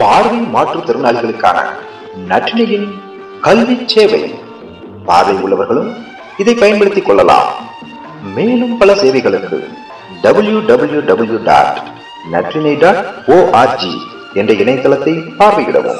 பார்வை மாற்றுத்திறனாளிகளுக்கான நற்றினையின் கல்வி சேவை. பார்வை உள்ளவர்களும் இதை பயன்படுத்திக் கொள்ளலாம். மேலும் பல சேவைகளுக்கு www.natrine.org என்ற இணையதளத்தை பார்வையிடவும்.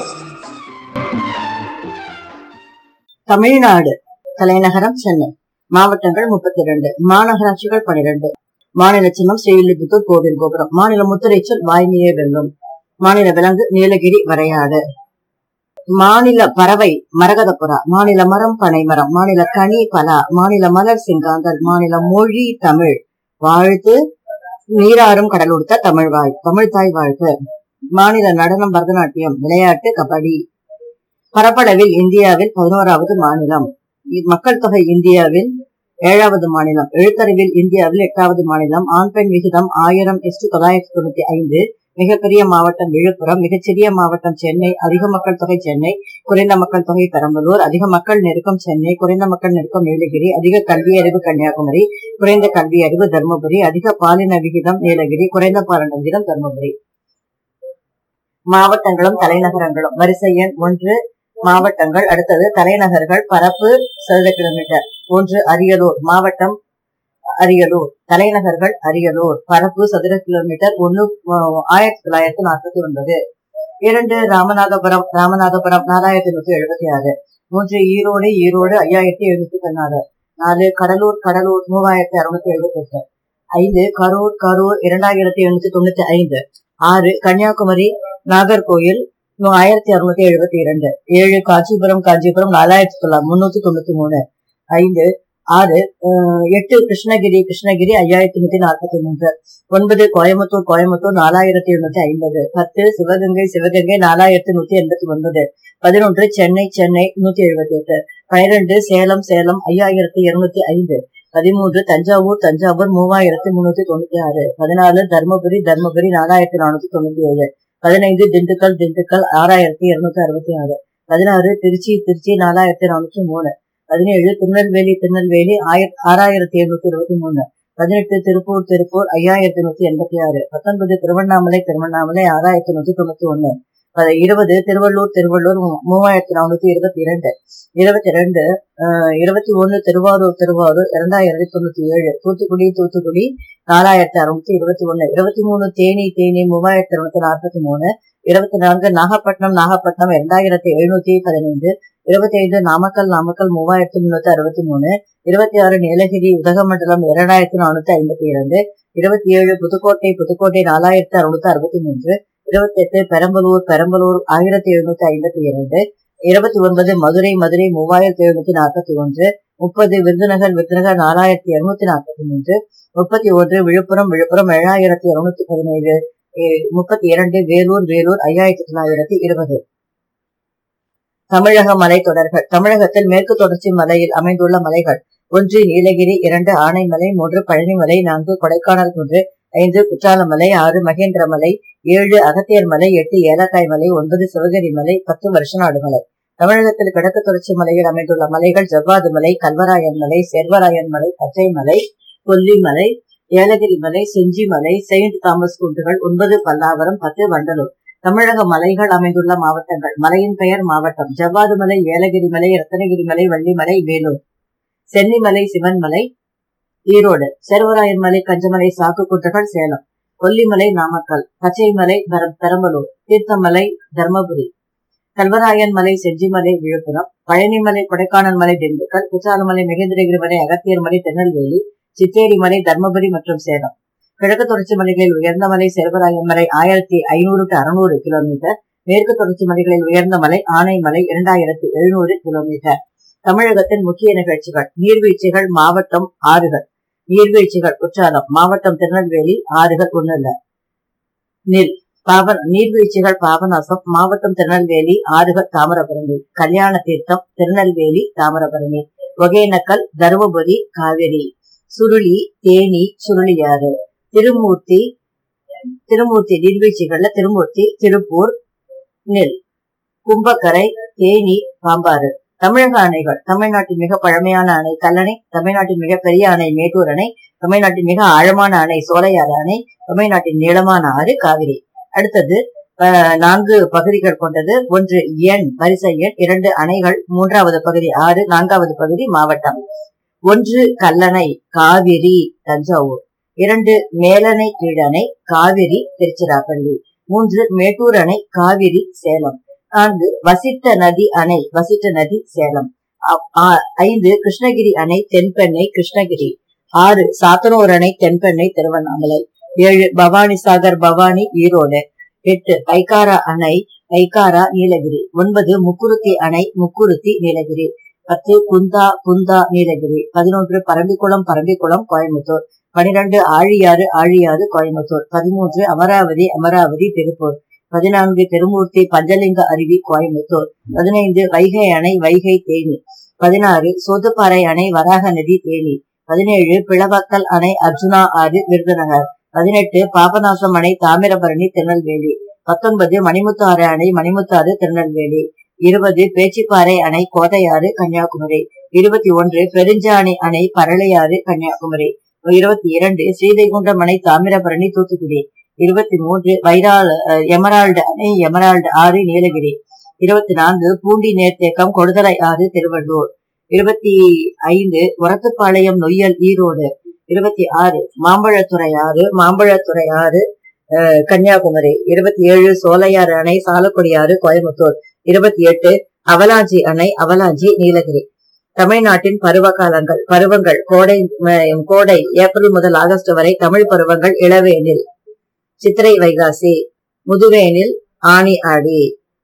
தமிழ்நாடு தலைநகரம் சென்னை, மாவட்டங்கள் 32, மாநகராட்சிகள் 12, மாநில சின்னம் ஸ்ரீவில்லிபுத்தூர் கோவில் கோபுரம், மாநில முத்திரைச்சொல் வாய்மையே வெல்லும், மாநில விலங்கு நீலகிரி வரையாடு, மாநில பறவை மரகதப்புறா, மாநில மரம் பனைமரம், மாநில கனி பலா, மாநில மலர் சிங்காந்தல், மாநில மொழி தமிழ், வாழ்த்து நீராறும் கடலுடுத்த தமிழ்வாய், தமிழ்தாய் வாழ்த்து, மாநில நடனம் பரதநாட்டியம், விளையாட்டு கபடி, பரப்பளவில் இந்தியாவில் 11வது மாநிலம், மக்கள் தொகை இந்தியாவில் 7வது மாநிலம், எழுத்தறிவில் இந்தியாவில் 8வது மாநிலம், ஆண் பெண் விகிதம் 1000:995, மிகப்பெரிய மாவட்டம் விழுப்புரம், மிகச்சிறிய மாவட்டம் சென்னை, அதிக மக்கள் தொகை சென்னை, குறைந்த மக்கள் தொகை பெரம்பலூர், அதிக மக்கள் நெருக்கம் சென்னை, குறைந்த மக்கள் நெருக்கம் நீலகிரி, அதிக கல்வி அறிவு கன்னியாகுமரி, குறைந்த கல்வி அறிவு தர்மபுரி, அதிக பாலின விகிதம் நீலகிரி, குறைந்த பாலின விகிதம் தர்மபுரி. மாவட்டங்களும் தலைநகரங்களும். வரிசை எண் 1 மாவட்டங்கள். அடுத்தது தலைநகர்கள். பரப்பு சதுர கிலோமீட்டர். 1 அரியலூர் மாவட்டம், அரியலூர். தலைநகர்கள் அரியலூர். பரப்பு சதுர கிலோமீட்டர் 1949. 2 ராமநாதபுரம், ராமநாதபுரம் 4176. 3 ஈரோடு, ஈரோடு 5714. 4 கடலூர், கடலூர் 3678. 5 கரூர், கரூர் 2895. 6 கன்னியாகுமரி, நாகர்கோயில் 1672. 7 காஞ்சிபுரம், காஞ்சிபுரம் 4393. 5 6 8 கிருஷ்ணகிரி, கிருஷ்ணகிரி 5143. 9 கோயம்புத்தூர், கோயம்புத்தூர் 4750. 10 சிவகங்கை, சிவகங்கை 4189. 11 சென்னை, சென்னை 178. 12 சேலம், சேலம் 5205. 13 தஞ்சாவூர், தஞ்சாவூர் 3396. 14 தர்மபுரி, தர்மபுரி 4497. 15 திண்டுக்கல், திண்டுக்கல் 6266. 16 திருச்சி, திருச்சி 4403. 17 திருநெல்வேலி, திருநெல்வேலி 6723. 18 திருப்பூர், திருப்பூர் 5186. 19 திருவண்ணாமலை, திருவண்ணாமலை 6191. 20 திருவள்ளூர், திருவள்ளூர் 3422. 22 21 திருவாரூர், திருவாரூர் 2097. தூத்துக்குடி, தூத்துக்குடி 4621. 23 தேனி, தேனி 3243. 24 நாகப்பட்டினம், நாகப்பட்டினம் 2715. 25 நாமக்கல், நாமக்கல் 3363. 26 நீலகிரி உதகமண்டலம் 2452. 27 புதுக்கோட்டை, புதுக்கோட்டை 4663. 28 பெரம்பலூர், பெரம்பலூர் 1752. 29 மதுரை, மதுரை 3741. 30 விருதுநகர், விருதுநகர் 4243. 31 விழுப்புரம், விழுப்புரம் 7217. 32 வேலூர், வேலூர் 5920. தமிழக மலைத்தொடர்கள். தமிழகத்தில் மேற்கு தொடர்ச்சி மலையில் அமைந்துள்ள மலைகள். 1 நீலகிரி, 2 ஆனைமலை, 3 பழனிமலை, 4 கொடைக்கானல் குன்று, 5 குற்றாலமலை, 6 மகேந்திரமலை, 7 அகத்தியர் மலை, 8 ஏலக்காய் மலை, 9 சிவகிரி மலை, 10 வருஷநாடு மலை. தமிழகத்தில் கிழக்கு தொடர்ச்சி மலையில் அமைந்துள்ள மலைகள் ஜவ்வாது மலை, கல்வராயன் மலை, சேர்வராயன் மலை, பச்சை மலை, கொல்லிமலை, ஏலகிரி மலை, செஞ்சி மலை, செயின்ட் தாமஸ் குன்றுகள், 9 பல்லாவரம், 10 வண்டலூர். தமிழக மலைகள் அமைந்துள்ள மாவட்டங்கள். மலையின் பெயர் மாவட்டம். ஜவ்வாது மலை, ஏலகிரி மலை, ரத்தனகிரி மலை, வள்ளிமலை, வேலூர். சென்னிமலை, சிவன்மலை ஈரோடு. சேர்வராயன் மலை, கஞ்சமலை, சாக்கு குன்றுகள் சேலம். கொல்லிமலை நாமக்கல். பச்சைமலை பெரம்பலூர். தீர்த்தமலை தர்மபுரி. கல்வராயன் மலை, செஞ்சிமலை விழுப்புரம். பழனிமலை, கொடைக்கானல் மலை திண்டுக்கல். குற்றாலமலை, மகேந்திரகிரி மலை, அகத்தியர் மலை திருநெல்வேலி. சித்தேரி மலை தர்மபுரி மற்றும் சேலம். கிழக்கு தொடர்ச்சி மலைகளில் உயர்ந்த மலை சேர்வராயன் மலை 1500 to 600 கிலோமீட்டர். மேற்கு தொடர்ச்சி மலைகளில் உயர்ந்த மலை ஆனைமலை 2700 கிலோமீட்டர். தமிழகத்தின் முக்கிய நிகழ்ச்சிகள். நீர்வீழ்ச்சிகள் மாவட்டம், ஆறுகள். நீர்வீழ்ச்சிகள் குற்றாலம் மாவட்டம், திருநெல்வேலி. ஆறுகள் ஒண்ணுல. நீர்வீழ்ச்சிகள் பாபநாசம் மாவட்டம், திருநெல்வேலி. ஆறுகள் தாமிரபரணி. கல்யாண தீர்த்தம் திருநெல்வேலி, தாமிரபரணி. ஒகேனக்கல், தருமபுரி, காவிரி. சுருளி, தேனி, சுருளியாறு. திருமூர்த்தி, திருமூர்த்தி நீர்வீழ்ச்சிகள்ல திருமூர்த்தி, திருப்பூர், நெல். கும்பக்கரை, தேனி, பாம்பாறு. தமிழக அணைகள். தமிழ்நாட்டின் மிக பழமையான அணை கல்லணை. தமிழ்நாட்டின் மிக பெரிய அணை மேட்டூர் அணை. தமிழ்நாட்டின் மிக ஆழமான அணை சோலையாறு அணை. தமிழ்நாட்டின் நீளமான ஆறு காவிரி. அடுத்தது 4 பகுதிகள் கொண்டது. 1 எண் வரிசை எண், 2 அணைகள், 3வது பகுதி 6, 4வது பகுதி மாவட்டம். 1 கல்லணை காவிரி தஞ்சாவூர், 2 மேலணை கீழணை காவிரி திருச்சிராப்பள்ளி, 3 மேட்டூர் அணை காவிரி சேலம், 4 வசிட்ட நதி அணை வசிட்ட நதி சேலம், 5 கிருஷ்ணகிரி அணை தென்பெண்ணை கிருஷ்ணகிரி, 6 சாத்தனூர் அணை தென்பெண்ணை திருவண்ணாமலை, 7 பவானி சாகர் பவானி ஈரோடு, 8 பைக்காரா அணை பைக்காரா நீலகிரி, 9 முக்குருத்தி அணை முக்குருத்தி நீலகிரி, 10 குந்தா குந்தா நீலகிரி, 11 பரம்பிக்குளம் கோயம்புத்தூர், 12 ஆழியாறு ஆழியாறு கோயம்புத்தூர், 13 அமராவதி அமராவதி திருப்பூர், 14 திருமூர்த்தி பஞ்சலிங்க அருவி கோயம்புத்தூர், 15 வைகை அணை வைகை தேனி, 16 சோதுப்பாறை அணை வராக நதி தேனி, 17 பிளவக்கல் அணை அர்ஜுனா ஆறு விருதுநகர், 18 பாபநாசம் அணை தாமிரபரணி திருநெல்வேலி, 19 மணிமுத்தாறு அணை மணிமுத்தாறு திருநெல்வேலி, 20 பேச்சிப்பாறை அணை கோதையாறு கன்னியாகுமரி, 21 பெருஞ்சாணி அணை பரளையாறு கன்னியாகுமரி, 22 ஸ்ரீவைகுண்டம் அணை தாமிரபரணி தூத்துக்குடி, 23 எமரால்டு அணை எமரால்டு ஆறு நீலகிரி, 24 பூண்டி நேர்த்தேக்கம் கொடுதலை ஆறு திருவள்ளூர், 25 உரத்துப்பாளையம் நொய்யல் ஈரோடு, 26 மாம்பழத்துறை ஆறு கன்னியாகுமரி, 27 சோலையாறு அணை சாலக்குடி ஆறு கோயம்புத்தூர், 28 அவலாஞ்சி அணை அவலாஞ்சி நீலகிரி. தமிழ்நாட்டின் பருவங்கள் கோடை ஏப்ரல் முதல் ஆகஸ்ட் வரை தமிழ் பருவங்கள் இளவேனில் சித்திரை வைகாசி, முதுவேனில் ஆனி ஆடி.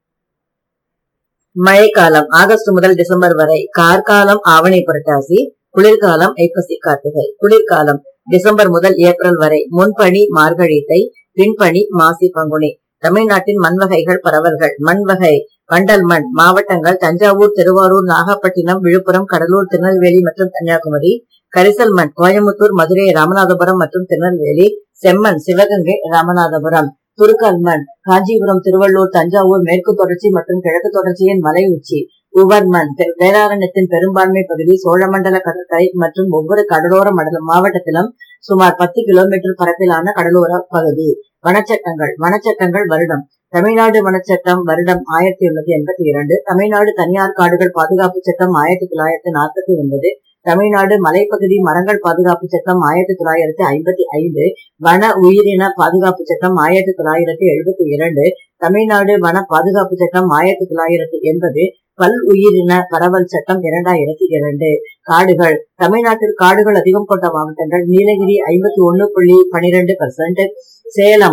மழைக்காலம் ஆகஸ்ட் முதல் டிசம்பர் வரை, கார்காலம் ஆவணி புரட்டாசி, குளிர்காலம் ஐப்பசி கார்த்திகை. குளிர்காலம் டிசம்பர் முதல் ஏப்ரல் வரை, முன்பனி மார்கழி தை, பின்பனி மாசி பங்குனி. தமிழ்நாட்டின் மண்வகைகள் பரவல்கள். மண்வகை வண்டல் மண். மாவட்டங்கள் தஞ்சாவூர் திருவாரூர் நாகப்பட்டினம் விழுப்புரம் கடலூர் திருநெல்வேலி மற்றும் கன்னியாகுமரி. கரிசல் மண் கோயம்புத்தூர் மதுரை ராமநாதபுரம் மற்றும் திருநெல்வேலி. செம்மண் சிவகங்கை ராமநாதபுரம். துருக்கல் மண் காஞ்சிபுரம் திருவள்ளூர் தஞ்சாவூர் மேற்கு தொடர்ச்சி மற்றும் கிழக்கு தொடர்ச்சியின் மலை உச்சி. உவர் மண் வேதாரண்யத்தின் பெரும்பான்மை பகுதி சோழமண்டல கடற்கரை மற்றும் ஒவ்வொரு கடலோர மாவட்டத்திலும் சுமார் 10 கிலோமீட்டர் பரப்பிலான கடலோர பகுதி. வனச்சட்டங்கள் வருடம். தமிழ்நாடு வனச்சட்டம் வருடம் 1882. தமிழ்நாடு தனியார் காடுகள் பாதுகாப்பு சட்டம் 1949. தமிழ்நாடு மலைப்பகுதி மரங்கள் பாதுகாப்பு சட்டம் 1955. வன உயிரின பாதுகாப்பு சட்டம் 1972. தமிழ்நாடு வன பாதுகாப்பு சட்டம் 1980. பல் உயிரின பரவல் சட்டம் 2002. காடுகள். தமிழ்நாட்டில் காடுகள் அதிகம் கொண்ட மாவட்டங்கள் நீலகிரி 51.12%, சேலம்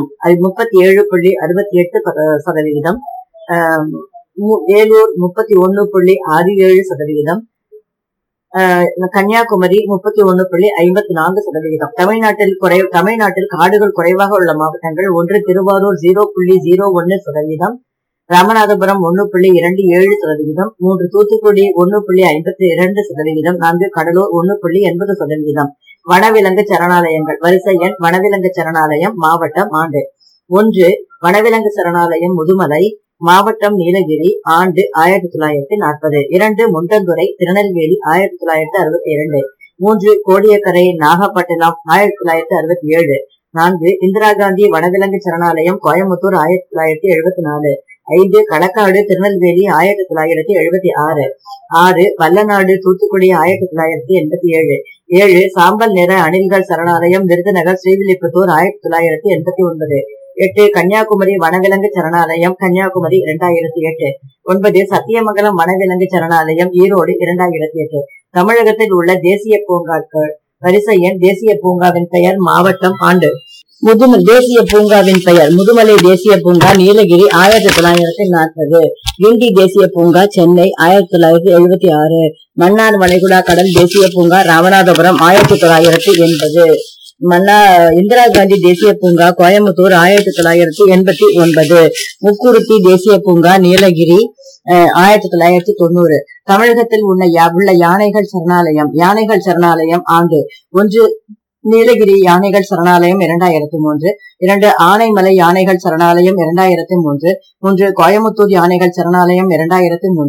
37.68%, வேலூர் 31.67%, கன்னியாகுமரி 31.54%. தமிழ்நாட்டில் காடுகள் குறைவாக உள்ள மாவட்டங்கள்: 1 திருவாரூர் 0.01%, ராமநாதபுரம் 1.27%, 3 தூத்துக்குடி 1.52%, 4 கடலூர் 1.80%. வனவிலங்கு சரணாலயங்கள். வரிசை எண். வனவிலங்கு சரணாலயம் மாவட்டம் ஆண்டு. 1 வனவிலங்கு சரணாலயம் முதுமலை மாவட்டம் நீலகிரி ஆண்டு 1940. 2 முண்டந்துறை திருநெல்வேலி 1962. 3 கோடியக்கரை நாகப்பட்டினம் 1967. 4 இந்திரா காந்தி வனவிலங்கு சரணாலயம் கோயம்புத்தூர் 1974. 5 களக்காடு திருநெல்வேலி 1976. 6 வல்லநாடு தூத்துக்குடி 1987. 7 சாம்பல் நிற அணில்கள் சரணாலயம் விருதுநகர் ஸ்ரீவில்லிபுத்தூர் 1989. 8 கன்னியாகுமரி வனவிலங்கு சரணாலயம் கன்னியாகுமரி 2008. 9 சத்தியமங்கலம் வனவிலங்கு சரணாலயம் ஈரோடு 2008. தமிழகத்தில் உள்ள தேசிய பூங்காக்கள். வரிசை எண். தேசிய பூங்காவின் பெயர் மாவட்டம் ஆண்டு. தேசிய பூங்காவின் பெயர் முதுமலை தேசிய பூங்கா நீலகிரி 1940. கிண்டி தேசிய பூங்கா சென்னை 1976. மன்னார் வளைகுடா கடல் தேசிய பூங்கா ராமநாதபுரம் 1980. இந்திரா காந்தி தேசிய பூங்கா கோயம்புத்தூர் 1989. முக்குருத்தி தேசிய பூங்கா நீலகிரி 1990. தமிழகத்தில் உள்ள யானைகள் சரணாலயம் ஆண்டு. 1 நீலகிரி யானைகள் சரணாலயம் 2003. 2 ஆனைமலை யானைகள் சரணாலயம் 2003. 3 கோயம்புத்தூர் யானைகள் சரணாலயம் 2003.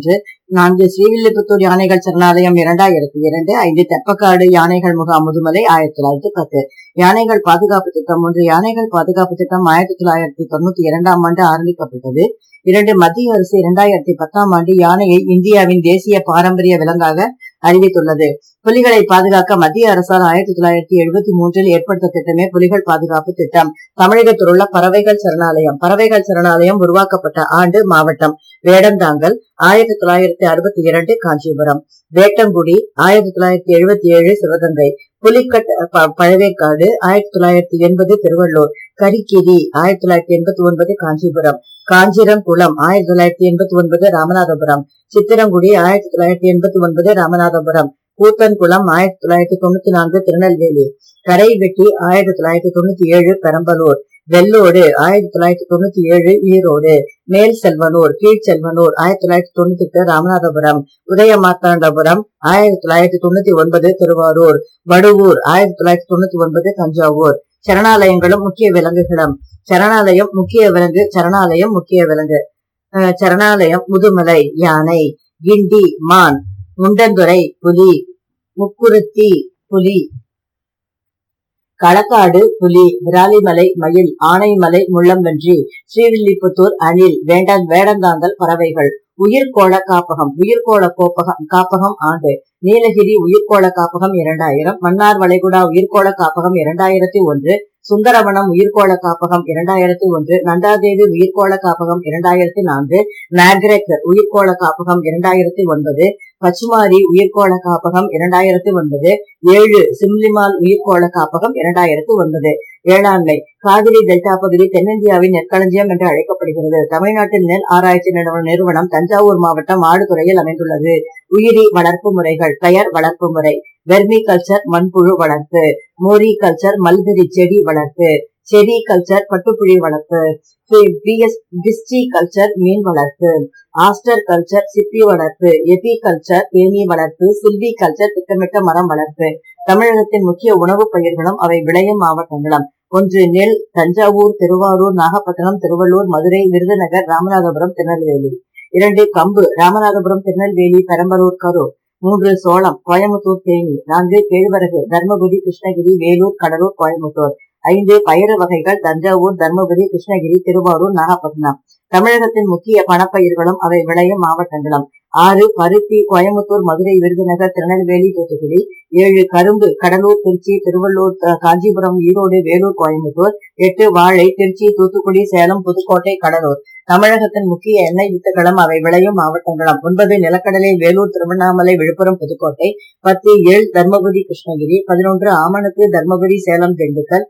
4 ஸ்ரீவில்லிபுத்தூர் யானைகள் சரணாலயம் 2002. 5 தெப்பக்காடு யானைகள் முகாம் முதுமலை 1910. யானைகள் பாதுகாப்பு திட்டம் 1 யானைகள் பாதுகாப்பு திட்டம் 1992 ஆண்டு ஆரம்பிக்கப்பட்டது. 2 மத்திய அரசு 2010 ஆண்டு யானையை இந்தியாவின் தேசிய பாரம்பரிய விலங்காக அறிவித்துள்ளது. புலிகளை பாதுகாக்க மத்திய அரசால் 1973 ஏற்படுத்த திட்டமே புலிகள் பாதுகாப்பு திட்டம். தமிழகத்தில் உள்ள பறவைகள் சரணாலயம் உருவாக்கப்பட்ட ஆண்டு மாவட்டம் வேடந்தாங்கல் 1962 காஞ்சிபுரம், வேட்டங்குடி 1977 சிவகங்கை, புலிக்கட் பழவேற்காடு 1980 திருவள்ளூர், கரிக்கிரி 1989 காஞ்சிபுரம், காஞ்சிரங்குளம் 1989 ராமநாதபுரம், சித்திரங்குடி 1989 ராமநாதபுரம், கூத்தன்குளம் 1994 திருநெல்வேலி, கரைவெட்டி 1997 பெரம்பலூர், வெள்ளோடு 1997 ஈரோடு, மேல் செல்வனூர் கீழ் செல்வனூர் 1998 ராமநாதபுரம், உதயமார்த்தாண்டபுரம் 1999 திருவாரூர், வடுவூர் 1999 தஞ்சாவூர். சரணாலயங்களும் முக்கிய விலங்குகளும். சரணாலயம் முக்கிய விலங்கு. சரணாலயம் முதுமலை யானை, கிண்டி மான், முண்டந்துறை புலி, முக்குருத்தி புலி, களக்காடு புலி, விராலிமலை மயில், ஆனைமலை முள்ளம்பன்றி, ஸ்ரீவில்லிபுத்தூர் அணில், வேடந்தாங்கல் பறவைகள். உயிர்கோள காப்பகம் ஆண்டு நீலகிரி உயிர்கோள காப்பகம் 2000, மன்னார் வளைகுடா உயிர்கோள காப்பகம் 2001, சுந்தரவனம் உயிர்கோள காப்பகம் 2001, நண்டாதேவி உயிர்கோள காப்பகம் 2004, நாக்ரெக் உயிர்கோள காப்பகம் 2009, பச்சுமாரி உயிர்கோள காப்பகம் 2009, 7 சிம்லிமால் உயிர்கோள காப்பகம் 2009. வேளாண்மை. காவிரி டெல்டா பகுதி தென்னிந்தியாவின் நெற்களஞ்சியம் என்று அழைக்கப்படுகிறது. தமிழ்நாட்டின் நெல் ஆராய்ச்சி நிறுவனம் தஞ்சாவூர் மாவட்டம் ஆடுதுறையில் அமைந்துள்ளது. உயிரி வளர்ப்பு முறைகள். பெயர் வளர்ப்பு முறை. வெர்மி கல்ச்சர் மண்புழு வளர்ப்பு, மோரி கல்ச்சர் மல்பெரி செடி வளர்ப்பு, செரி கல்ச்சர் பட்டுப்புழி வளர்ப்பு, பிஸ்டி கல்ச்சர் மீன் வளர்ப்பு, ஆஸ்டர் கல்ச்சர் சிப்பி வளர்ப்பு, எபி கல்ச்சர் தேனீ வளர்ப்பு, சில்வி கல்ச்சர் திட்டமிட்ட மரம் வளர்ப்பு. தமிழகத்தின் முக்கிய உணவுப் பயிர்களும் அவை விளையும் மாவட்டங்களும். 1 நெல், தஞ்சாவூர், திருவாரூர், நாகப்பட்டினம், திருவள்ளூர், மதுரை, விருதுநகர், ராமநாதபுரம், திருநெல்வேலி. 2 கம்பு, ராமநாதபுரம், திருநெல்வேலி, பெரம்பலூர், கரூர். 3 சோளம், கோயம்புத்தூர், தேனி. 4 கேழ்வரகு, தர்மபுரி, கிருஷ்ணகிரி, வேலூர், கடலூர், கோயம்புத்தூர். 5 பயறு வகைகள், தஞ்சாவூர், தர்மபுரி, கிருஷ்ணகிரி, திருவாரூர், நாகப்பட்டினம். தமிழகத்தின் முக்கிய பணப்பயிர்களும் அவை விளையும் மாவட்டங்களும். 6 பருத்தி, கோயம்புத்தூர், மதுரை, விருதுநகர், திருநெல்வேலி, தூத்துக்குடி. 7 கரும்பு, கடலூர், திருச்சி, திருவள்ளூர், காஞ்சிபுரம், ஈரோடு, வேலூர், கோயம்புத்தூர். 8 வாழை, திருச்சி, தூத்துக்குடி, சேலம், புதுக்கோட்டை, கடலூர். தமிழகத்தின் முக்கிய எண்ணெய் வித்துகளும் அவை விளையும் மாவட்டங்களும். 9 நிலக்கடலை, வேலூர், திருவண்ணாமலை, விழுப்புரம், புதுக்கோட்டை. 10 எள், தர்மபுரி, கிருஷ்ணகிரி. 11 ஆமணக்கு, தர்மபுரி, சேலம், திண்டுக்கல்.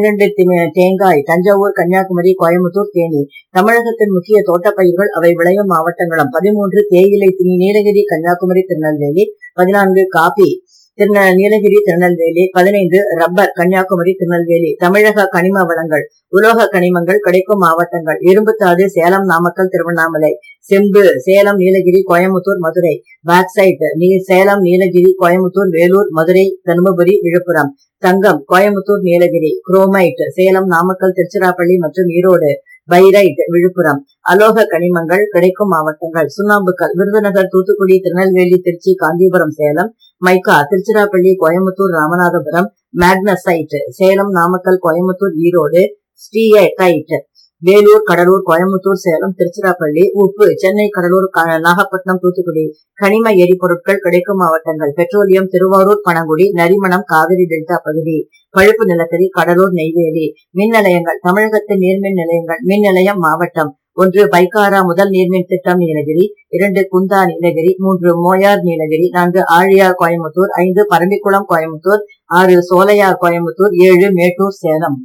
12 தேங்காய், தஞ்சாவூர், கன்னியாகுமரி, கோயம்புத்தூர், தேனி. தமிழகத்தின் முக்கிய தோட்டப்பயிர்கள் அவை விளையும் மாவட்டங்களும். 13 தேயிலை, நீலகிரி, கன்னியாகுமரி, திருநெல்வேலி. 14 காபி, நீலகிரி, திருநெல்வேலி. 15 ரப்பர், கன்னியாகுமரி, திருநெல்வேலி. தமிழக கனிம வளங்கள். உலோக கனிமங்கள் கிடைக்கும் மாவட்டங்கள். இரும்புத்தாது, சேலம், நாமக்கல், திருவண்ணாமலை. செம்பு, சேலம், நீலகிரி, கோயம்புத்தூர், மதுரை. பாக்சைட், சேலம், நீலகிரி, கோயம்புத்தூர், வேலூர், மதுரை, தர்மபுரி, விழுப்புரம். தங்கம், கோயம்புத்தூர், நீலகிரி. குரோமைட், சேலம், நாமக்கல், திருச்சிராப்பள்ளி மற்றும் ஈரோடு. பைரைட், விழுப்புரம். அலோக கனிமங்கள் கிடைக்கும் மாவட்டங்கள். சுண்ணாம்புக்கல், Virudhunagar, Thoothukudi, Tirunelveli, Trichy, Kanchipuram, Salem. Mica, Tiruchirappalli, Coimbatore, Ramanathapuram. Magnesite, Salem, Namakkal, Coimbatore, Erode. Steatite, Vellore, Cuddalore, Coimbatore, Salem, Tiruchirappalli. உப்பு, சென்னை, கடலூர், நாகப்பட்டினம், தூத்துக்குடி. கனிம எரிபொருட்கள் கிடைக்கும் மாவட்டங்கள். பெட்ரோலியம், திருவாரூர், பனங்குடி. நரிமணம், காவிரி டெல்டா பகுதி. பழுப்பு நிலக்கரி, கடலூர், நெய்வேலி. மின் நிலையங்கள். தமிழகத்தின் நீர்மின் நிலையங்கள். மின் நிலையம் மாவட்டம். 1 பைக்காரா முதல் நீர்மின் திட்டம் நீலகிரி. 2 குந்தா நீலகிரி. 3 மோயார் நீலகிரி. 4 ஆழியார் கோயம்புத்தூர். 5 பரம்பிக்குளம் கோயம்புத்தூர். 6 சோலையார் கோயம்புத்தூர். 7 மேட்டூர் சேலம்.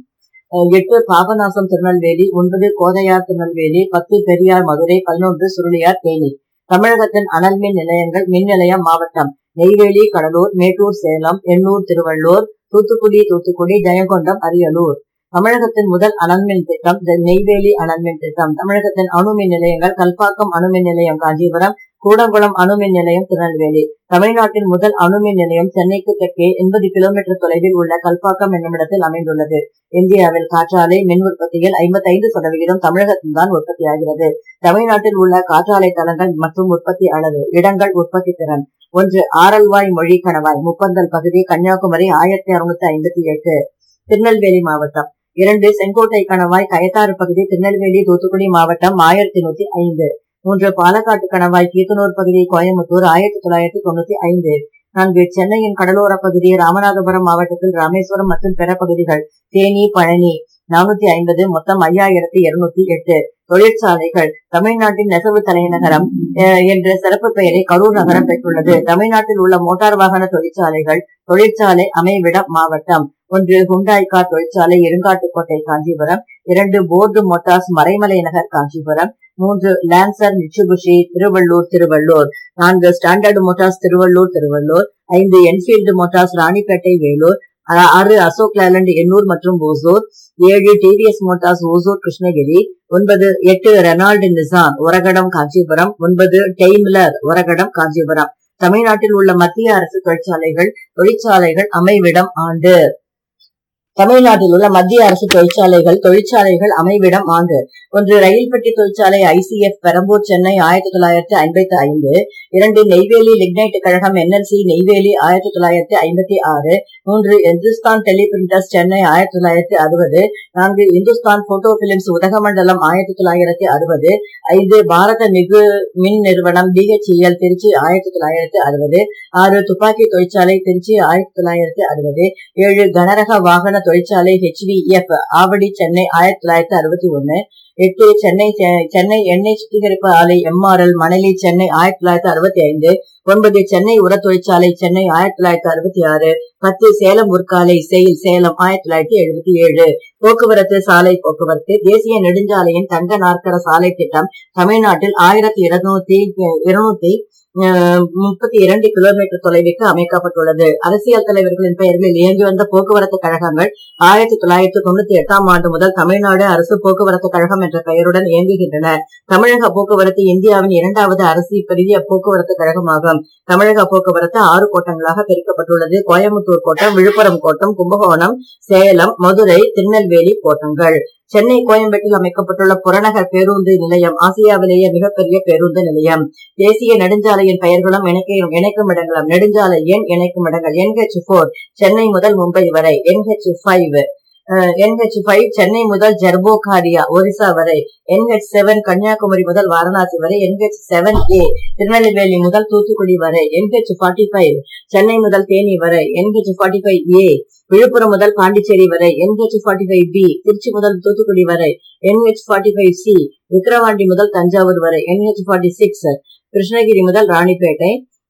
8 பாபநாசம் திருநெல்வேலி. 9 கோதையார் திருநெல்வேலி. 10 பெரியார் மதுரை. 11 சுருளியார் தேனி. தமிழகத்தின் அனல் மின் நிலையங்கள். மின் நிலையம் மாவட்டம். நெய்வேலி, கடலூர், மேட்டூர் சேலம், எண்ணூர் திருவள்ளூர், தூத்துக்குடி, ஜெயங்கொண்டம், அரியலூர். தமிழகத்தின் முதல் அனல்மின் திட்டம் நெய்வேலி அனல்மின் திட்டம். தமிழகத்தின் அணுமின் நிலையங்கள். கல்பாக்கம் அணுமின் நிலையம் காஞ்சிபுரம், கூடங்குளம் அணுமின் நிலையம் திருநெல்வேலி. தமிழ்நாட்டின் முதல் அணுமின் நிலையம் சென்னைக்கு தெற்கே 80 கிலோமீட்டர் தொலைவில் உள்ள கல்பாக்கம் என்னுமிடத்தில் அமைந்துள்ளது. இந்தியாவில் காற்றாலை மின் உற்பத்தியில் 55% தமிழகத்தில்தான் உற்பத்தியாகிறது. தமிழ்நாட்டில் உள்ள காற்றாலை தளங்கள் மற்றும் உற்பத்தி அளவு. இடங்கள், உற்பத்தி திறன். 1. ஆரல்வாய் மொழி கணவாய் முப்பந்தல் பகுதி, கன்னியாகுமரி 1658. திருநெல்வேலி மாவட்டம். 2. செங்கோட்டை கணவாய் கயத்தாறு பகுதி, திருநெல்வேலி தூத்துக்குடி மாவட்டம் 1105. 3. பாலக்காட்டு கணவாய் கீத்தனூர் பகுதி, கோயம்புத்தூர் 1995. 4. சென்னையின் கடலோர பகுதி, ராமநாதபுரம் மாவட்டத்தில் ராமேஸ்வரம் மற்றும் பிற பகுதிகள், தேனி, பழனி 450, மொத்தம் 5208. தொழிற்சாலைகள். தமிழ்நாட்டின் நெசவு தலைநகரம் என்ற சிறப்பு பெயரை கரூர் நகரம் பெற்றுள்ளது. தமிழ்நாட்டில் உள்ள மோட்டார் வாகன தொழிற்சாலைகள். தொழிற்சாலை அமைவிடம் மாவட்டம். 1. ஹுண்டாய் கார் தொழிற்சாலை, Irungattukottai, Kanchipuram. 2. Ford Motors, Maraimalai Nagar, Kanchipuram. 3. Lancer Mitsubishi, Tiruvallur. 4. Standard Motors, Tiruvallur. 5. Enfield Motors, Ranipet, Vellore. 6. Ashok Leyland, Ennore மற்றும் Hosur. 7. TVS Motors, Hosur, Krishnagiri. 8. Renault Nissan, Oragadam, Kanchipuram. 9. Daimler, Oragadam, Kanchipuram. தமிழ்நாட்டில் உள்ள மத்திய அரசு தொழிற்சாலைகள் அமைவிடம் ஆண்டு. தமிழ்நாட்டில் உள்ள மத்திய அரசு தொழிற்சாலைகள் அமைவிடம் ஆண்டு. 1. ரயில் பெட்டி தொழிற்சாலை ICF, பெரம்பூர், சென்னை 1955. 2. நெய்வேலி லிக்னைட் கழகம் NLC, Neyveli 1956. 3. Hindustan Teleprinters, Chennai 1960. 4. Hindustan photo films, Udhagamandalam 1960. 5. Bharat மின் நிறுவனம் BHEL, திருச்சி 1960. 6. துப்பாக்கி தொழிற்சாலை, திருச்சி 1960. 7. கனரக வாகன தொழிற்சாலை HVF, ஆவடி, சென்னை 1961. 8. சென்னை எண்ணெய் சுத்திகரிப்பு ஆலை MRL, மணலி, சென்னை 1965. 9. சென்னை உர தொழிற்சாலை, சென்னை 1966. 10. சேலம் உற்காலை SAIL, சேலம் 1977. போக்குவரத்து. சாலை போக்குவரத்து. தேசிய நெடுஞ்சாலையின் தங்க நாற்கர சாலை திட்டம் தமிழ்நாட்டில் 1232 கிலோமீட்டர் தொலைவுக்கு அமைக்கப்பட்டுள்ளது. அரசியல் தலைவர்களின் பெயர்களில் இயங்கி வந்த போக்குவரத்து கழகங்கள் 1998 ஆண்டு முதல் தமிழ்நாடு அரசு போக்குவரத்து கழகம் என்ற பெயருடன் இயங்குகின்றன. தமிழக போக்குவரத்து இந்தியாவின் 2வது அரசு பெரிய போக்குவரத்து கழகமாகும். தமிழக போக்குவரத்து 6 கோட்டங்களாக பிரிக்கப்பட்டுள்ளது. கோயம்புத்தூர் கோட்டம், விழுப்புரம் கோட்டம், கும்பகோணம், சேலம், மதுரை, திருநெல்வேலி கோட்டங்கள். சென்னை கோயம்பேட்டில் அமைக்கப்பட்டுள்ள புறநகர் பேருந்து நிலையம் ஆசியாவிலேயே மிகப்பெரிய பேருந்து நிலையம். தேசிய நெடுஞ்சாலையின் பெயர்களும் இணைக்கும் இடங்களும். நெடுஞ்சாலை எண் இணைக்கும் இடங்கள். NH4 சென்னை முதல் மும்பை வரை. NH5 சென்னை முதல் ஜர்போகாரியா, ஒரிசா வரை. NH7 கன்னியாகுமரி முதல் வாரணாசி வரை. NH7A திருநெல்வேலி முதல் தூத்துக்குடி வரை. NH45 சென்னை முதல் தேனி வரை. NH45A விழுப்புரம் முதல் பாண்டிச்சேரி வரை. NH45B திருச்சி முதல் தூத்துக்குடி வரை. NH45C விக்கிரவாண்டி முதல் தஞ்சாவூர் வரை. NH46 கிருஷ்ணகிரி முதல் ராணிப்பேட்டை.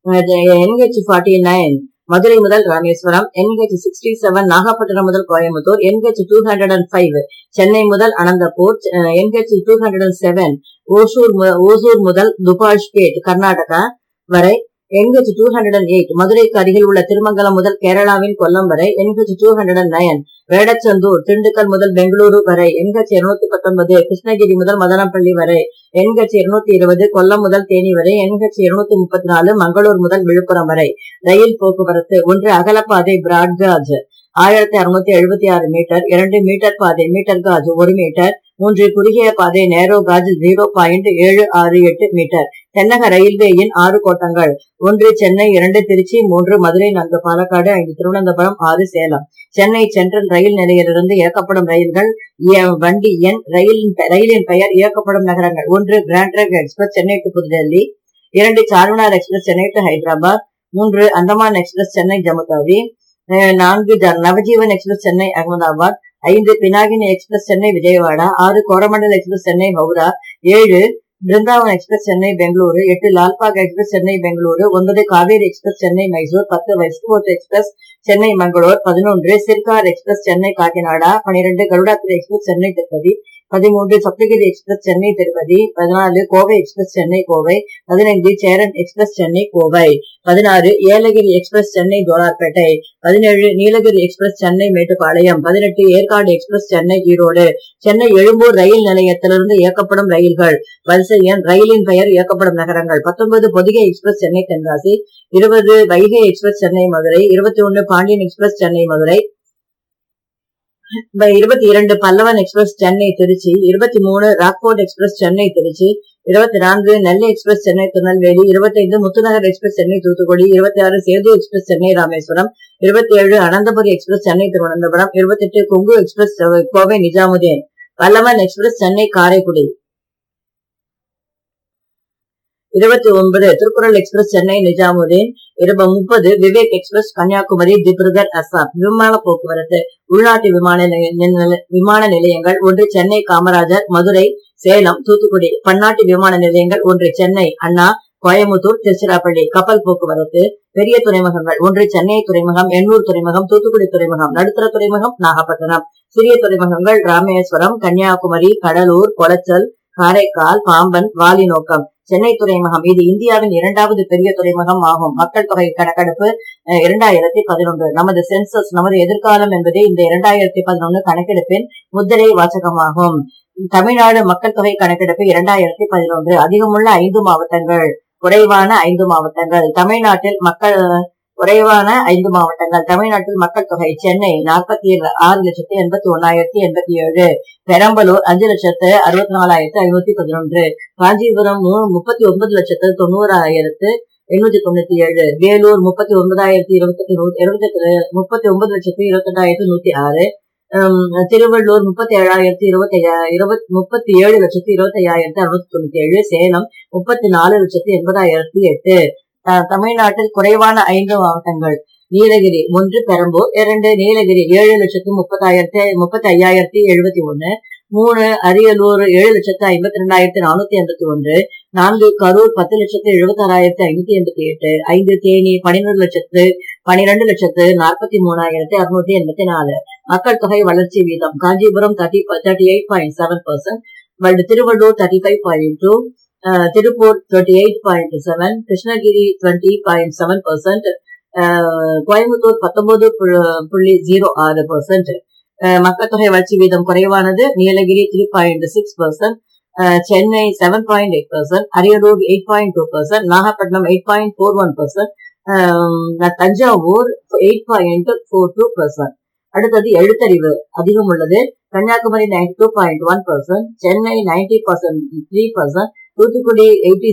NH49 மதுரை முதல் ராமேஸ்வரம். NH67 நாகப்பட்டினம் முதல் கோயம்புத்தூர். NH205 சென்னை முதல் அனந்தபூர். NH207 ஓசூர் முதல் துபாஷ்பேட் கர்நாடகா வரை. NH208 மதுரைக்கு அருகில் உள்ள திருமங்கலம் முதல் கேரளாவின் கொல்லம் வரை. NH209 வேடச்சந்தூர் திண்டுக்கல் முதல் பெங்களூரு வரை. NH219 கிருஷ்ணகிரி முதல் மதனப்பள்ளி வரை. NH220 கொல்லம் முதல் தேனி வரை. NH234 மங்களூர் முதல் விழுப்புரம் வரை. ரயில் போக்குவரத்து. 1. அகலப்பாதை பிராட்காஜ் 1676 மீட்டர். 2. மீட்டர் பாதை மீட்டர் காஜ் 1 மீட்டர். 3. குறுகிய பாதை நேரோ காஜ் 0.768 மீட்டர். தென்னக ரயில்வேயின் 6 கோட்டங்கள். 1. சென்னை, 2. திருச்சி, 3. மதுரை, 4. பாலக்காடு, 5. திருவனந்தபுரம், 6. சேலம். சென்னை சென்ட்ரல் ரயில் நிலையத்திலிருந்து இயக்கப்படும் ரயில்கள் வண்டி எண், ரயிலின் பெயர், இயக்கப்படும் நகரங்கள். 1. Grand Trunk Express Chennai to Pudhu Delhi. 2. Charminar Express Chennai to Hyderabad. 3. Andaman Express Chennai Jammu Tawi. 4. Navajivan Express Chennai Ahmedabad. 5. Pinakini Express Chennai Vijayawada. 6. Coromandel Express Chennai Howrah. 7. Brindavan Express Chennai Bengaluru. 8. Lalbagh Express Chennai Bengaluru. 9. Kaveri Express Chennai Mysore. 10. West Coast Express Chennai Mangalore. 11. Circar Express Chennai Kakinada. 12. Garudadri Express Chennai Tirupati. 13 Saptagiri express Chennai Tirupati, 14 Kovai Express Chennai Kovai, 15 Cheran Express Chennai Kovai, 16 Yelagiri Express Chennai Jolarpettai, 17 Nilgiri Express Chennai Mettupalayam, 18 Yercaud Express Chennai Erode. Chennai Egmore rail நிலையத்திலிருந்து இயக்கப்படும் ரயில்கள் வரிசை எண், ரயிலின் பெயர், இயக்கப்படும் நகரங்கள். 19 Pothigai Express Chennai Tenkasi, 20 Vaigai Express Chennai Madurai, 21 Pandian Express Chennai Madurai, 22 Pallavan Express Chennai Trichy, 23 Rockfort Express Chennai Trichy, 24 Nellai Express Chennai Tirunelveli, 25 Muthunagar Express Chennai Thoothukudi, 26 Sethu Express Chennai Rameswaram, 27 Ananthapuri Express Chennai Thiruvananthapuram, 28 Kongu Express Kovai Nizamuddin, Pallavan Express Chennai Karaikudi, 29 Thirukkural Express Chennai Nizamuddin, 30 Vivek Express Kanyakumari Dibrugarh Assam. விமான போக்குவரத்து. உள்நாட்டு விமான நிலையங்கள் 1 சென்னை காமராஜர், மதுரை, சேலம், தூத்துக்குடி. பன்னாட்டு விமான நிலையங்கள் 1 சென்னை அண்ணா, கோயம்புத்தூர், திருச்சிராப்பள்ளி. கப்பல் போக்குவரத்து. பெரிய துறைமுகங்கள் 1 சென்னை துறைமுகம், எண்ணூர் துறைமுகம், தூத்துக்குடி துறைமுகம், நடுத்தர துறைமுகம் நாகப்பட்டினம். சிறிய துறைமுகங்கள் ராமேஸ்வரம், கன்னியாகுமரி, கடலூர், கொளச்சல், காரைக்கால், பாம்பன், வாலிநோக்கம். சென்னை துறைமுகம் இது இந்தியாவின் 2வது பெரிய துறைமுகம் ஆகும். மக்கள் தொகை கணக்கெடுப்பு 2011. நமது சென்சஸ் நமது எதிர்காலம் என்பதே இந்த 2011 கணக்கெடுப்பின் முத்திரை வாசகமாகும். தமிழ்நாடு மக்கள் தொகை கணக்கெடுப்பு 2011. அதிகமுள்ள 5 மாவட்டங்கள், குறைவான 5 மாவட்டங்கள். தமிழ்நாட்டில் குறைவான 5 மாவட்டங்கள். தமிழ்நாட்டில் மக்கள் தொகை: சென்னை 46,81,087, பெரம்பலூர் 5,64,511, காஞ்சிபுரம் 39,90,897, வேலூர் 39,028,106, திருவள்ளூர் 37,27,25,697, சேலம் 34,80,008. தமிழ்நாட்டில் குறைவான 5 மாவட்டங்கள்: நீலகிரி 1 பெரம்பூர், 2 நீலகிரி 7,35,071, 3 அரியலூர் 7,52,481, 4 கரூர் 10,76,588, 5 தேனி 12,43,684. மக்கள் தொகை வளர்ச்சி வீதம்: காஞ்சிபுரம் 38.7%, திருவள்ளூர் 35.2%, திருப்பூர் 28.7%, கிருஷ்ணகிரி 20.7%, கோயம்புத்தூர் 19.06%. மக்கள் தொகை வளர்ச்சி வீதம் குறைவானது நீலகிரி 3.6%, சென்னை 7.8%, அரியலூர் 8.2%, நாகப்பட்டினம் 8.41%, தஞ்சாவூர் 8.42%. அடுத்தது எழுத்தறிவு அதிகம் உள்ளது. கன்னியாகுமரி 92.1%, சென்னை 90.3%, தூத்துக்குடி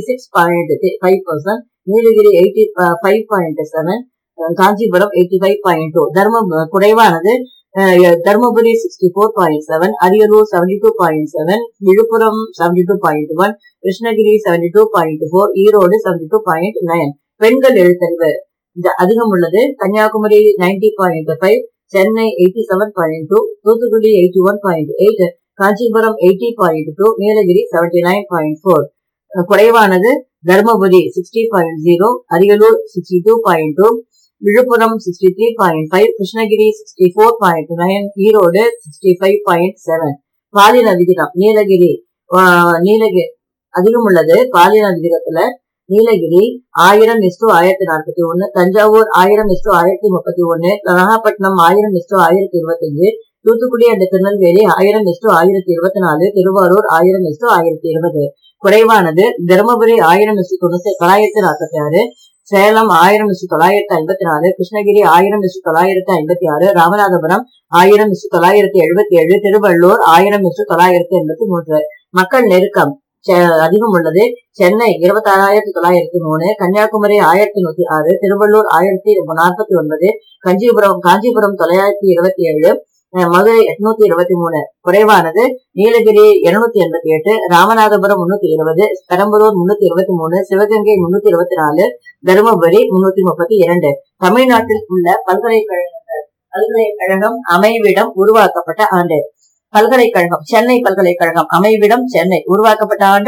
86.5%, நீலகிரி 85.7%, காஞ்சிபுரம் 85.2%. குறைவானது தர்மபுரி 64.7%, அரியலூர் 72.7%, விழுப்புரம் 72.1%, கிருஷ்ணகிரி 72.4%, ஈரோடு 72.9%. பெண்கள் எழுத்தறிவு அதிகம் உள்ளது. கன்னியாகுமரி 90.5%, சென்னை 87.2%, தூத்துக்குடி 81.8%, காஞ்சிபுரம் 80.2%, நீலகிரி 79.4%. குறைவானது தர்மபுரி 60.0%, அரியலூர் 62.2%, விழுப்புரம் 63.5%, கிருஷ்ணகிரி 64.9%, ஈரோடு 65.7%. பாலின விகிதம் நீலகிரி அதிகம் உள்ளது. பாலின விகிதத்துல நீலகிரி 1000:1041, தஞ்சாவூர் 1000:1031, நாகப்பட்டினம் 1000:1025, தூத்துக்குடி and திருநெல்வேலி 1000:1024, திருவாரூர் 1000:1020. குறைவானது தருமபுரி 1000:946, சேலம் 1000:954, கிருஷ்ணகிரி 1000:956, ராமநாதபுரம் 1000:977, திருவள்ளூர் 1000:983. மக்கள் நெருக்கம் அதிகம் உள்ளது. சென்னை 26,903, கன்னியாகுமரி 1106, திருவள்ளூர் 1049, காஞ்சிபுரம் 927, மதுரை 823. குறைவானது நீலகிரி 288, ராமநாதபுரம் 320, பெரம்பலூர் 323, சிவகங்கை 324, தருமபுரி 332. தமிழ்நாட்டில் உள்ள பல்கலைக்கழகங்கள். பல்கலைக்கழகம் அமைவிடம் உருவாக்கப்பட்ட ஆண்டு. பல்கலைக்கழகம் சென்னை பல்கலைக்கழகம் அமைவிடம் சென்னை. உருவாக்கப்பட்ட ஆண்டு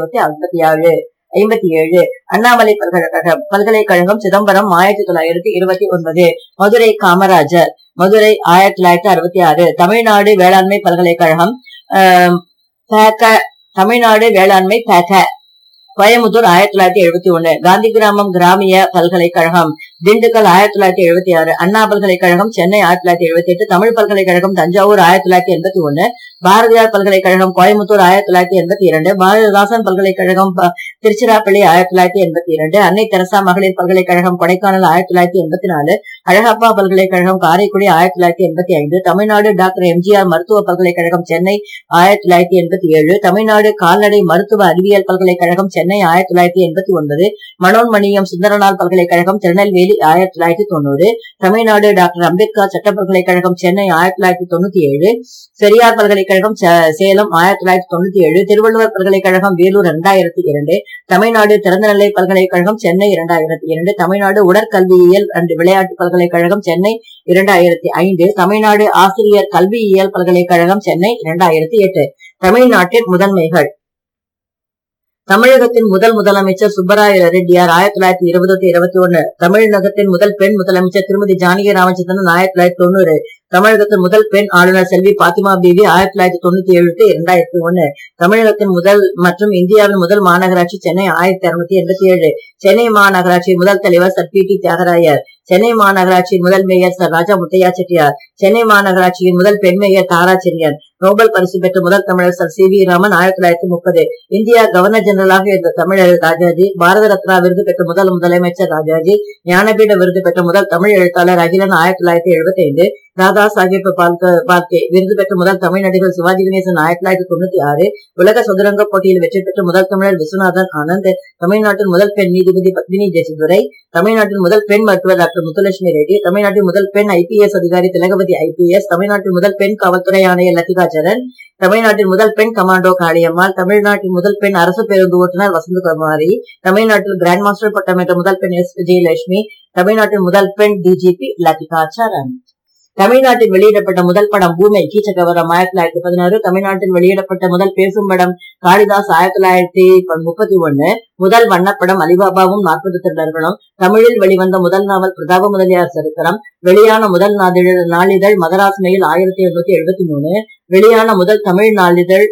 1857. அண்ணாமலை பல்கலைக்கழகம் சிதம்பரம் 1929. மதுரை காமராஜர், மதுரை 1966. தமிழ்நாடு வேளாண்மை பல்கலைக்கழகம் தமிழ்நாடு வேளாண்மை கோயம்புத்தூர் 1971. காந்தி கிராமம் கிராமிய பல்கலைக்கழகம் திண்டுக்கல் 1976. அண்ணா பல்கலைக்கழகம் சென்னை 1978. தமிழ் பல்கலைக்கழகம் தஞ்சாவூர் 1981. பாரதியார் பல்கலைக்கழகம் கோயம்புத்தூர் 1982. பாரதிதாசன் பல்கலைக்கழகம் திருச்சிராப்பள்ளி 1982. அன்னை தெரசா மகளிர் பல்கலைக்கழகம் கொடைக்கானல் 1984. அழகப்பா பல்கலைக்கழகம் காரைக்குடி 1985. தமிழ்நாடு டாக்டர் எம்ஜிஆர் மருத்துவ பல்கலைக்கழகம் சென்னை 1987. தமிழ்நாடு கால்நடை மருத்துவ அறிவியல் பல்கலைக்கழகம் சென்னை 1989. மனோன்மணியம் சுந்தரனார் பல்கலைக்கழகம் திருநெல்வேலி 1990. தமிழ்நாடு டாக்டர் அம்பேத்கர் சட்ட பல்கலைக்கழகம் சென்னை 1997. பெரியார் பல்கலைக்கழகம் சேலம் 1997. திருவள்ளுவர் பல்கலைக்கழகம் வேலூர் 2002. தமிழ்நாடு திறந்தநிலை பல்கலைக்கழகம் சென்னை 2002. தமிழ்நாடு உடற்கல்வியியல் அண்ட் விளையாட்டு பல்கலைக்கழகம் சென்னை 2005. தமிழ்நாடு ஆசிரியர் கல்வியியல் பல்கலைக்கழகம் சென்னை 2008. தமிழ்நாட்டின் முதன்மைகள். தமிழகத்தின் முதல் முதலமைச்சர் சுப்பராய ரெட்டியார் 1920-21. தமிழகத்தின் முதல் பெண் முதலமைச்சர் திருமதி ஜானகி ராமச்சந்திரன் 1990. தமிழகத்தின் முதல் பெண் ஆளுநர் செல்வி பாத்திமா பீவி 1997-2001. தமிழகத்தின் முதல் மற்றும் இந்தியாவின் முதல் மாநகராட்சி சென்னை 1687. சென்னை மாநகராட்சியின் முதல் தலைவர் sir P T Thyagarayar. Chennai மாநகராட்சியின் முதல் மேயர் சர் ராஜா முத்தையா செட்டியார். சென்னை மாநகராட்சியின் முதல் பெண் மேயர் தாரா செரியன். நோபல் பரிசு பெற்ற முதல் தமிழர் sir C V Raman 1930. India governor ஜெனரலாக இருந்த தமிழர் ராஜாஜி. பாரத ரத்னா விருது பெற்ற முதல் முதலமைச்சர் ராஜாஜி. ஞானபீட விருது பெற்ற முதல் தமிழ் எழுத்தாளர் அகிலன் 1975. தாதா சாஹேப் பால்கே விருது பெற்ற முதல் தமிழ் நடிகர் சிவாஜி கணேசன் 1996. உலக சதுரங்க போட்டியில் வெற்றி பெற்ற முதல் தமிழர் விஸ்வநாதன் ஆனந்த். தமிழ்நாட்டின் முதல் பெண் நீதிபதி பத்மினி ஜெயசுதுரை. தமிழ்நாட்டின் முதல் பெண் மருத்துவர் டாக்டர் முத்துலட்சுமி ரெட்டி. தமிழ்நாட்டின் முதல் பெண் IPS அதிகாரி திலகவதி IPS. தமிழ்நாட்டின் முதல் பெண் காவல்துறை ஆணையர் லத்திகா சரண். தமிழ்நாட்டின் முதல் பெண் கமாண்டோ காளியம்மாள். தமிழ்நாட்டின் முதல் பெண் அரசு பேருந்து ஓட்டுநர் வசந்தகுமாரி. தமிழ்நாட்டில் கிராண்ட் மாஸ்டர் பட்டம் வென்ற முதல் பெண் S விஜயலட்சுமி. தமிழ்நாட்டின் முதல் பெண் DGP லத்திகா சரண். தமிழ்நாட்டில் வெளியிடப்பட்ட முதல் படம் பூமை கீச்சகவரம் 1916. தமிழ்நாட்டில் வெளியிடப்பட்ட முதல் பேசும் படம் காளிதாஸ் 1931. முதல் வண்ணப்படம் அலிபாபாவும் 40 திருடர்களும். தமிழில் வெளிவந்த முதல் நாவல் பிரதாப முதலியார் சரித்திரம். வெளியான முதல் நாளிதழ் மதராஸ் மெயில் 1773. வெளியான முதல் தமிழ் நாளிதழ்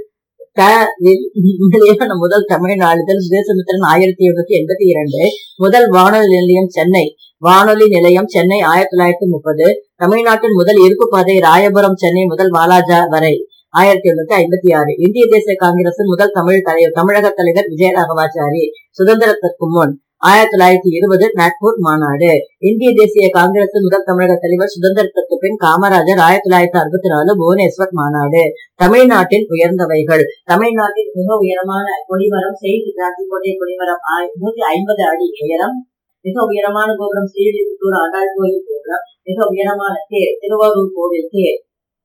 சுதேசமித்திரன் 1782. முதல் வானொலி நிலையம் சென்னை வானொலி நிலையம் சென்னை 1930. தமிழ்நாட்டின் முதல் இருப்பு பாதை ராயபுரம் சென்னை முதல் வாலாஜா வரை 1856. இந்திய தேசிய காங்கிரசின் முதல் தமிழக தலைவர் விஜயராகவாச்சாரி. சுதந்திரத்திற்கு முன் 1920 நாக்பூர் மாநாடு. இந்திய தேசிய காங்கிரசின் முதல் தமிழக தலைவர். சுதந்திரத்திற்கு பின் காமராஜர் 1964 புவனேஸ்வர் மாநாடு. தமிழ்நாட்டின் உயர்ந்தவைகள். தமிழ்நாட்டின் மிக உயரமான கொடிமரம் செய்தி கிராந்தி கோட்டை கொடிமரம் 150 அடி உயரம். மிக உயரமான கோபுரம் ஸ்ரீவில்லிபுத்தூர் ஆண்டாள் கோயில் கோபுரம். மிக உயரமான தேர் திருவாரூர் கோவில் தேர்.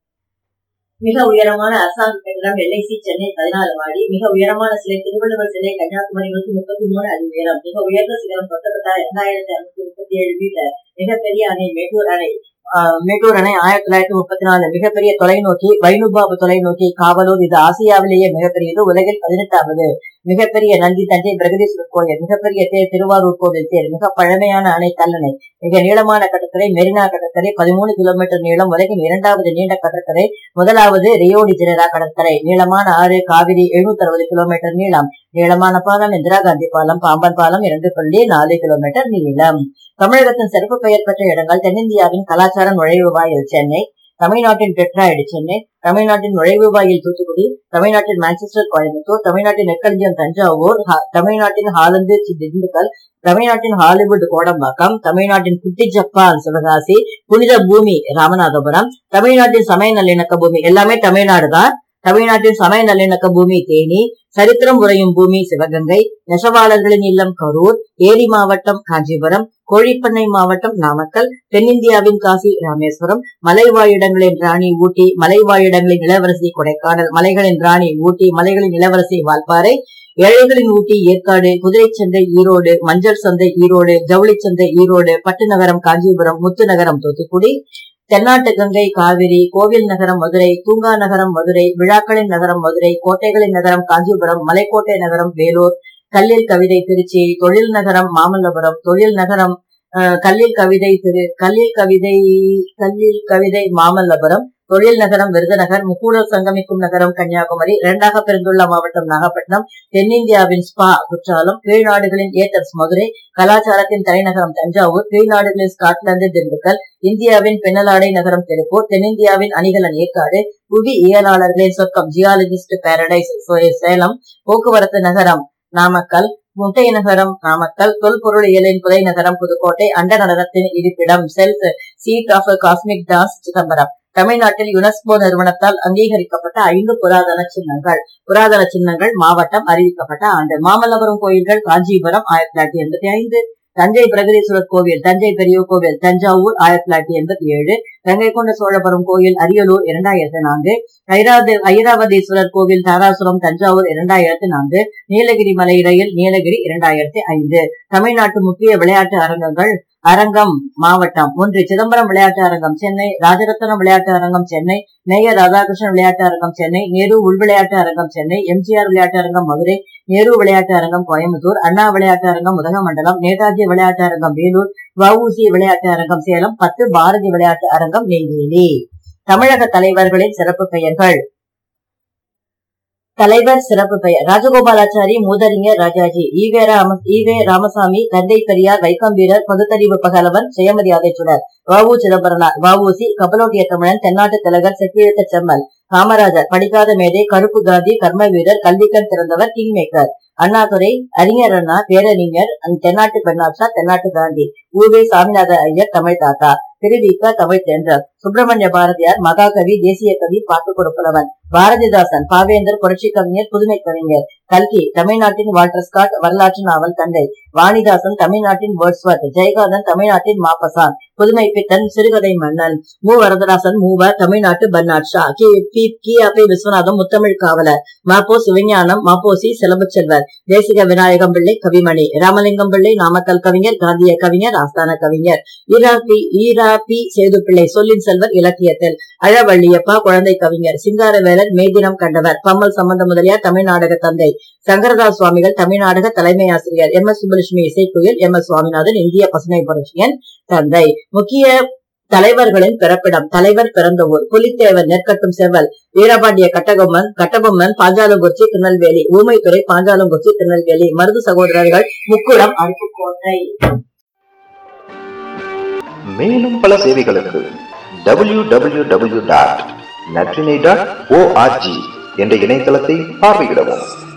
மிக உயரமான அரசாங்க கட்டிடம் LIC சென்னை 14 மாடி. மிக உயரமான சிலை திருவள்ளுவர் சிலை கன்னியாகுமரி 133 அடி உயரம். மிக உயர்ந்த சிகரம் தொட்டப்பட்ட 2637 மீட்டர். மிகப்பெரிய அணை மேட்டூர் அணை 1934. மிகப்பெரிய தொலைநோக்கி வைணுபாபு தொலைநோக்கி காவலூர். இது ஆசியாவிலேயே மிகப்பெரியது. உலகில் 18வது. மிகப்பெரிய நந்தி தஞ்சை பிரகதீஸ்வரர் கோயில். மிகப்பெரிய தேர் திருவாரூர் கோவில் தேர். மிக பழமையான அணை கல்லணை. மிக நீளமான கடற்கரை மெரினா கடற்கரை 13 கிலோமீட்டர் நீளம். உலகின் 2வது நீண்ட கடற்கரை. முதலாவது ரியோ டி ஜெனீரோ கடற்கரை. நீளமான ஆறு காவிரி 760 கிலோமீட்டர் நீளம். நீளமான பாலம் இந்திரா காந்தி பாலம். பாம்பன் பாலம் 2.4 கிலோமீட்டர் நீளம். தமிழகத்தின் சிறப்பு பெயர் பெற்ற இடங்கள். தென்னிந்தியாவின் கலாச்சார நுழைவு வாயில் சென்னை. தமிழ்நாட்டின் டெட்ராய்டு சென்னை. தமிழ்நாட்டின் நுழைவு வாயில் தூத்துக்குடி. தமிழ்நாட்டின் மான்செஸ்டர் கோயம்புத்தூர். தமிழ்நாட்டின் நெற்களஞ்சியம் தஞ்சாவூர். தமிழ்நாட்டின் ஹாலந்து திண்டுக்கல். தமிழ்நாட்டின் ஹாலிவுட் கோடம்பாக்கம். தமிழ்நாட்டின் குட்டி ஜப்பான் சிவகாசி. புனித பூமி ராமநாதபுரம். தமிழ்நாட்டின் சமய நல்லிணக்க பூமி எல்லாமே தமிழ்நாடு தான். தமிழ்நாட்டின் சமய நல்லிணக்க பூமி தேனி. சரித்திரம் உரையும் பூமி சிவகங்கை. நெசவாளர்களின் இல்லம் கரூர். ஏரி மாவட்டம் காஞ்சிபுரம். கோழிப்பண்ணை மாவட்டம் நாமக்கல். தென்னிந்தியாவின் காசி ராமேஸ்வரம். மலைவாழிடங்களின் ராணி ஊட்டி. மலைவாழிடங்களின் இளவரசி கொடைக்கானல். மலைகளின் ராணி ஊட்டி. மலைகளின் இளவரசி வால்பாறை. ஏழைகளின் ஊட்டி ஏற்காடு. குதிரை சந்தை ஈரோடு. மஞ்சள் சந்தை ஈரோடு. ஜவுளி சந்தை ஈரோடு. பட்டு நகரம் காஞ்சிபுரம். முத்து நகரம் தூத்துக்குடி. தென்னாட்டு கங்கை காவிரி. கோவில் நகரம் மதுரை. தூங்கா நகரம் மதுரை. விழாக்களின் நகரம் மதுரை. கோட்டைகளின் நகரம் காஞ்சிபுரம். மலைக்கோட்டை நகரம் வேலூர். கல்லில் கவிதை திருச்சி. தொழில் நகரம் மாமல்லபுரம். தொழில் நகரம் கல்லில் கவிதை மாமல்லபுரம். தொழில் நகரம் விருதுநகர், முக்கூடல் சங்கமிக்கும் நகரம் கன்னியாகுமரி, இரண்டாக பிரிந்துள்ள மாவட்டம் நாகப்பட்டினம், தென்னிந்தியாவின் ஸ்பா குற்றாலம், கீழ்நாடுகளின் ஏதென்ஸ் மதுரை, கலாச்சாரத்தின் தலைநகரம் தஞ்சாவூர், கீழ்நாடுகளின் ஸ்காட்லாந்து திண்டுக்கல், இந்தியாவின் பெண்ணலாடை நகரம் திருப்பூர், தென்னிந்தியாவின் அணிகலன் ஏற்காடு, புவி இயலாளர்களின் சொர்க்கம் ஜியாலஜிஸ்ட் பாரடைஸ் சேலம், போக்குவரத்து நகரம் நாமக்கல், முட்டை நகரம் நாமக்கல், தொல்பொருளியலின் புதை நகரம் புதுக்கோட்டை, அண்ட நடனத்தின் இருப்பிடம் self seat of cosmic dance Chidambaram. தமிழ்நாட்டில் யுனெஸ்கோ நிறுவனத்தால் அங்கீகரிக்கப்பட்ட 5 புராதன சின்னங்கள் மாவட்டம் அறிவிக்கப்பட்ட ஆண்டு. மாமல்லபுரம் கோயில்கள் காஞ்சிபுரம் 1985, தஞ்சை பிரகதீஸ்வரர் கோவில் தஞ்சை பெரிய கோவில் தஞ்சாவூர் 1987, கங்கை கொண்ட சோழபுரம் கோயில் அரியலூர் 2004, ஐராவதீஸ்வரர் கோவில் தாராசுரம் தஞ்சாவூர் 2004, நீலகிரி மலை ரயில் நீலகிரி 2005. தமிழ்நாட்டு முக்கிய விளையாட்டு அரங்கம் மாவட்டம்: 1 சிதம்பரம் விளையாட்டு அரங்கம் சென்னை, ராஜரத்னம் விளையாட்டு அரங்கம் சென்னை, மேயர் ராதாகிருஷ்ணன் விளையாட்டு அரங்கம் சென்னை, நேரு உள் விளையாட்டு அரங்கம் சென்னை, எம்ஜிஆர் விளையாட்டு அரங்கம் மதுரை, நேரு விளையாட்டு அரங்கம் கோயம்புத்தூர், அண்ணா விளையாட்டு அரங்கம் உதகமண்டலம், நேதாஜி விளையாட்டு அரங்கம் வேலூர், வஉசி விளையாட்டு அரங்கம் சேலம், 10 பாரதி விளையாட்டு அரங்கம் நெய்வேலி. தமிழக தலைவர்களின் சிறப்பு பெயர்கள். தலைவர் சிறப்பு பெயர்: ராஜகோபாலாச்சாரி, மூதறிஞர் ராஜாஜி, ஈவே ராமசாமி, தந்தை பெரியார், வைக்கம் வீரர், பகுத்தறிவு பகலவன், சுயமரியாதை சுடர். வஉ சிதம்பரனார், வஉசி, கப்பலோட்டிய தமிழன், தென்னாட்டு திலகர், செக்கிழுத்த செம்மல், காமராஜர், படிக்காத மேதை, கருப்பு காந்தி, கர்ம வீரர், கல்விக்கண் திறந்தவர், கிங் மேக்கர். அண்ணாதுரை, அறிஞர் அண்ணா, பேரறிஞர், தென்னாட்டு பெண்ணாட்சா, தென்னாட்டு காந்தி. ஊவே சாமிநாத ஐயர், தமிழ் தாத்தா. திருவிக, தமிழ் தென்றல். சுப்பிரமணிய பாரதியார், மகாகவி, தேசிய கவி, பாட்டு கொடுப்பவன். பாரதிதாசன், பாவேந்தர், புரட்சி கவிஞர், புதுமை கவிஞர். கல்கி, தமிழ்நாட்டின் வால்டர் ஸ்காட், வரலாற்று நாவல் தந்தை. வாணிதாசன், தமிழ்நாட்டின் வேர்ட்ஸ்வர்த். ஜெயகாந்தன், தமிழ்நாட்டின் மாப்பசான், புதுமை பித்தன், சிறுகதை மன்னன். மு வரதராசன், மூவர், தமிழ்நாட்டு பன்னாட் ஷா. கி.ஆ.பி. விஸ்வநாதம், முத்தமிழ் காவலர். மாப்போ சிவஞானம், மாப்போசி, செலவுச்செல்வர். தேசிக விநாயகம் பிள்ளை, கவிமணி. ராமலிங்கம் பிள்ளை, நாமக்கல் கவிஞர், காந்திய கவிஞர், ஆஸ்தான கவிஞர். ஈராபி சேதுப்பிள்ளை, சொல்லின் செல்வர், இலக்கியத்தில். அழவள்ளியப்பா, குழந்தை கவிஞர். சிங்காரவேலன், மேதினம் கண்டவர். பம்மல் சம்பந்த முதலியார், தமிழ் நாடக தந்தை. சங்கரதாஸ் சுவாமிகள், தமிழ் நாடக தலைமை ஆசிரியர். எம். எஸ். சுப்புலட்சுமி, இசைக்குயில். எம். எஸ். சுவாமிநாதன், இந்திய பசுமை புரட்சியின் தந்தை. முக்கிய தலைவர்களின் பிறப்பிடம். தலைவர் பிறந்த ஊர்: புலித்தேவன், நெற்கட்டும் செவ்வல். வீரபாண்டிய கட்டபொம்மன், பாஞ்சாலங்குறிச்சி, திருநெல்வேலி. ஊமைத்துறை, பாஞ்சாலங்குறிச்சி, திருநெல்வேலி. மருது சகோதரர்கள், முக்குளம், அருப்புக்கோட்டை. மேலும் பல சேவைகளுக்கு www.natrine.org என்ற இணையதளத்தை பார்வையிடவும்.